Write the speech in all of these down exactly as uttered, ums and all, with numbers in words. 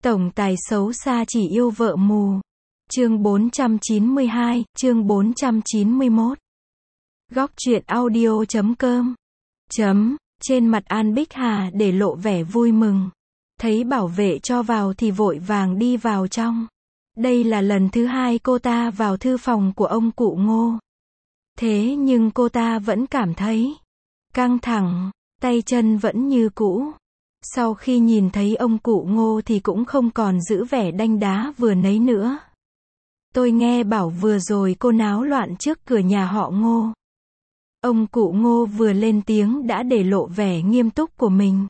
Tổng tài xấu xa chỉ yêu vợ mù. Chương bốn trăm chín mươi hai, chương bốn trăm chín mươi mốt. Góc truyện audio chấm com. Chấm, trên mặt An Bích Hà để lộ vẻ vui mừng. Thấy bảo vệ cho vào thì vội vàng đi vào trong. Đây là lần thứ hai cô ta vào thư phòng của ông cụ Ngô. Thế nhưng cô ta vẫn cảm thấy căng thẳng, tay chân vẫn như cũ. Sau khi nhìn thấy ông cụ Ngô thì cũng không còn giữ vẻ đanh đá vừa nấy nữa. Tôi nghe bảo vừa rồi cô náo loạn trước cửa nhà họ Ngô. Ông cụ Ngô vừa lên tiếng đã để lộ vẻ nghiêm túc của mình.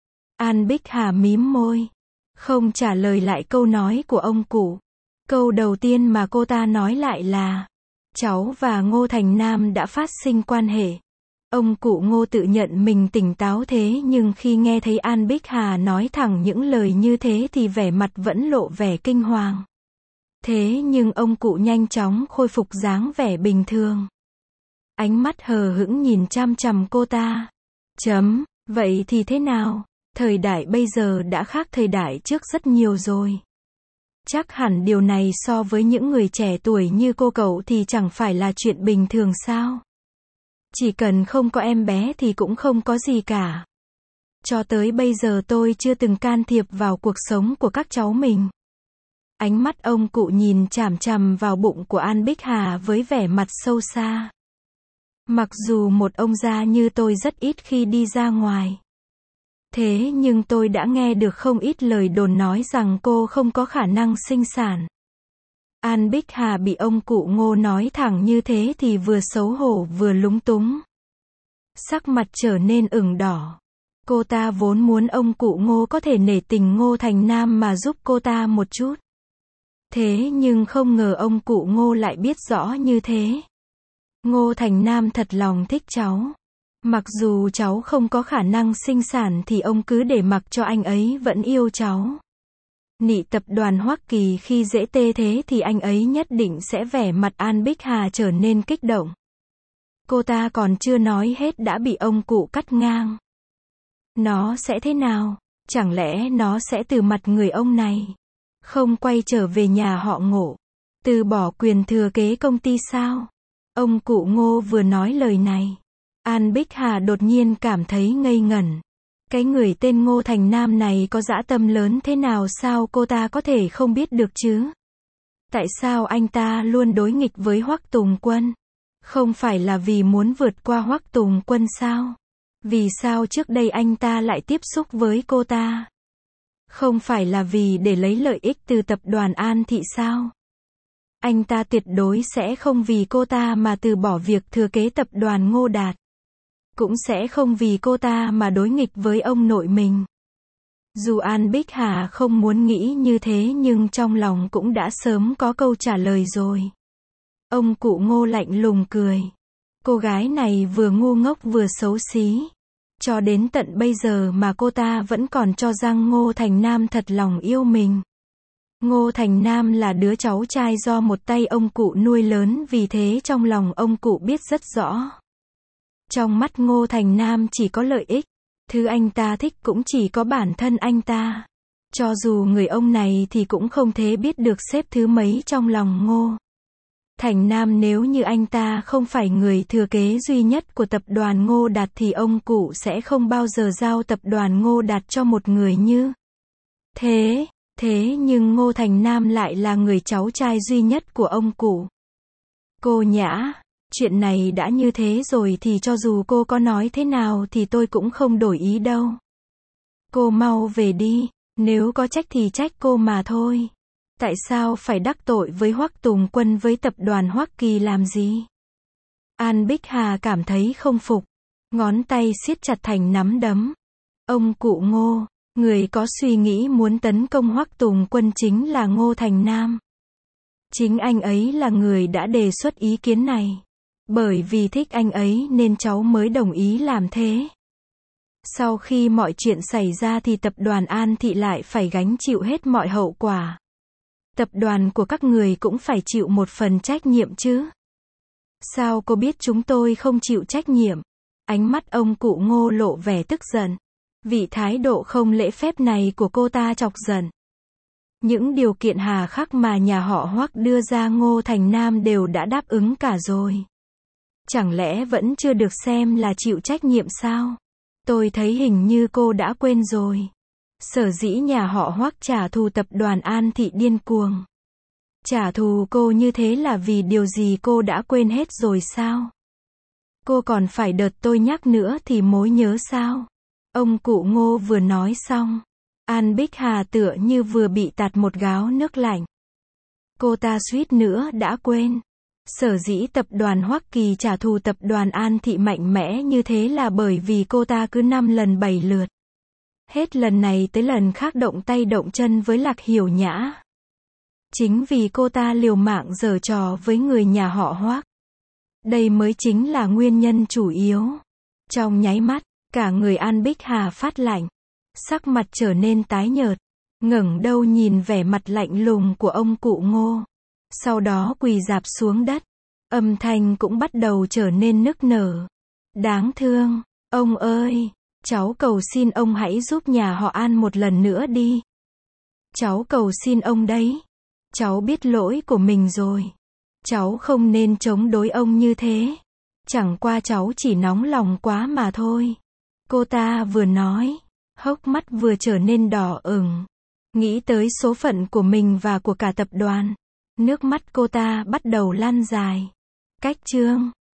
An Bích Hà mím môi, không trả lời lại câu nói của ông cụ. Câu đầu tiên mà cô ta nói lại là, cháu và Ngô Thành Nam đã phát sinh quan hệ. Ông cụ Ngô tự nhận mình tỉnh táo thế nhưng khi nghe thấy An Bích Hà nói thẳng những lời như thế thì vẻ mặt vẫn lộ vẻ kinh hoàng. Thế nhưng ông cụ nhanh chóng khôi phục dáng vẻ bình thường. Ánh mắt hờ hững nhìn chăm chằm cô ta. Chấm, vậy thì thế nào? Thời đại bây giờ đã khác thời đại trước rất nhiều rồi. Chắc hẳn điều này so với những người trẻ tuổi như cô cậu thì chẳng phải là chuyện bình thường sao? Chỉ cần không có em bé thì cũng không có gì cả. Cho tới bây giờ tôi chưa từng can thiệp vào cuộc sống của các cháu mình. Ánh mắt ông cụ nhìn chằm chằm vào bụng của An Bích Hà với vẻ mặt sâu xa. Mặc dù một ông già như tôi rất ít khi đi ra ngoài. Thế nhưng tôi đã nghe được không ít lời đồn nói rằng cô không có khả năng sinh sản. An Bích Hà bị ông cụ Ngô nói thẳng như thế thì vừa xấu hổ vừa lúng túng. Sắc mặt trở nên ửng đỏ. Cô ta vốn muốn ông cụ Ngô có thể nể tình Ngô Thành Nam mà giúp cô ta một chút. Thế nhưng không ngờ ông cụ Ngô lại biết rõ như thế. Ngô Thành Nam thật lòng thích cháu. Mặc dù cháu không có khả năng sinh sản thì ông cứ để mặc cho anh ấy vẫn yêu cháu. Nị tập đoàn Hoắc Kỳ khi dễ tê thế thì anh ấy nhất định sẽ vẻ mặt An Bích Hà trở nên kích động. Cô ta còn chưa nói hết đã bị ông cụ cắt ngang. Nó sẽ thế nào? Chẳng lẽ nó sẽ từ mặt người ông này? Không quay trở về nhà họ Ngô? Từ bỏ quyền thừa kế công ty sao? Ông cụ Ngô vừa nói lời này. An Bích Hà đột nhiên cảm thấy ngây ngẩn. Cái người tên Ngô Thành Nam này có dã tâm lớn thế nào sao cô ta có thể không biết được chứ? Tại sao anh ta luôn đối nghịch với Hoắc Tùng Quân? Không phải là vì muốn vượt qua Hoắc Tùng Quân sao? Vì sao trước đây anh ta lại tiếp xúc với cô ta? Không phải là vì để lấy lợi ích từ tập đoàn An Thị sao? Anh ta tuyệt đối sẽ không vì cô ta mà từ bỏ việc thừa kế tập đoàn Ngô Đạt. Cũng sẽ không vì cô ta mà đối nghịch với ông nội mình. Dù An Bích Hà không muốn nghĩ như thế nhưng trong lòng cũng đã sớm có câu trả lời rồi. Ông cụ Ngô lạnh lùng cười. Cô gái này vừa ngu ngốc vừa xấu xí. Cho đến tận bây giờ mà cô ta vẫn còn cho rằng Ngô Thành Nam thật lòng yêu mình. Ngô Thành Nam là đứa cháu trai do một tay ông cụ nuôi lớn, vì thế trong lòng ông cụ biết rất rõ. Trong mắt Ngô Thành Nam chỉ có lợi ích. Thứ anh ta thích cũng chỉ có bản thân anh ta. Cho dù người ông này thì cũng không thể biết được xếp thứ mấy trong lòng Ngô Thành Nam. Nếu như anh ta không phải người thừa kế duy nhất của tập đoàn Ngô Đạt thì ông cụ sẽ không bao giờ giao tập đoàn Ngô Đạt cho một người như thế. Thế nhưng Ngô Thành Nam lại là người cháu trai duy nhất của ông cụ. Cô Nhã, chuyện này đã như thế rồi thì cho dù cô có nói thế nào thì tôi cũng không đổi ý đâu. Cô mau về đi, nếu có trách thì trách cô mà thôi. Tại sao phải đắc tội với Hoắc Tùng Quân với tập đoàn Hoắc Kỳ làm gì? An Bích Hà cảm thấy không phục, ngón tay siết chặt thành nắm đấm. Ông cụ Ngô, người có suy nghĩ muốn tấn công Hoắc Tùng Quân chính là Ngô Thành Nam. Chính anh ấy là người đã đề xuất ý kiến này. Bởi vì thích anh ấy nên cháu mới đồng ý làm thế. Sau khi mọi chuyện xảy ra thì tập đoàn An Thị lại phải gánh chịu hết mọi hậu quả. Tập đoàn của các người cũng phải chịu một phần trách nhiệm chứ. Sao cô biết chúng tôi không chịu trách nhiệm? Ánh mắt ông cụ Ngô lộ vẻ tức giận. Vị thái độ không lễ phép này của cô ta chọc giận. Những điều kiện hà khắc mà nhà họ Hoắc đưa ra Ngô Thành Nam đều đã đáp ứng cả rồi. Chẳng lẽ vẫn chưa được xem là chịu trách nhiệm sao? Tôi thấy hình như cô đã quên rồi. Sở dĩ nhà họ Hoắc trả thù tập đoàn An Thị điên cuồng. Trả thù cô như thế là vì điều gì cô đã quên hết rồi sao? Cô còn phải đợt tôi nhắc nữa thì mới nhớ sao? Ông cụ Ngô vừa nói xong. An Bích Hà tựa như vừa bị tạt một gáo nước lạnh. Cô ta suýt nữa đã quên. Sở dĩ tập đoàn Hoắc Kỳ trả thù tập đoàn An Thị mạnh mẽ như thế là bởi vì cô ta cứ năm lần bảy lượt. Hết lần này tới lần khác động tay động chân với Lạc Hiểu Nhã. Chính vì cô ta liều mạng giở trò với người nhà họ Hoắc. Đây mới chính là nguyên nhân chủ yếu. Trong nháy mắt, cả người An Bích Hà phát lạnh. Sắc mặt trở nên tái nhợt. Ngẩng đầu nhìn vẻ mặt lạnh lùng của ông cụ Ngô. Sau đó quỳ rạp xuống đất. Âm thanh cũng bắt đầu trở nên nức nở. Đáng thương. Ông ơi! Cháu cầu xin ông hãy giúp nhà họ An một lần nữa đi. Cháu cầu xin ông đấy. Cháu biết lỗi của mình rồi. Cháu không nên chống đối ông như thế. Chẳng qua cháu chỉ nóng lòng quá mà thôi. Cô ta vừa nói, hốc mắt vừa trở nên đỏ ửng. Nghĩ tới số phận của mình và của cả tập đoàn. Nước mắt cô ta bắt đầu lan dài. Cách chương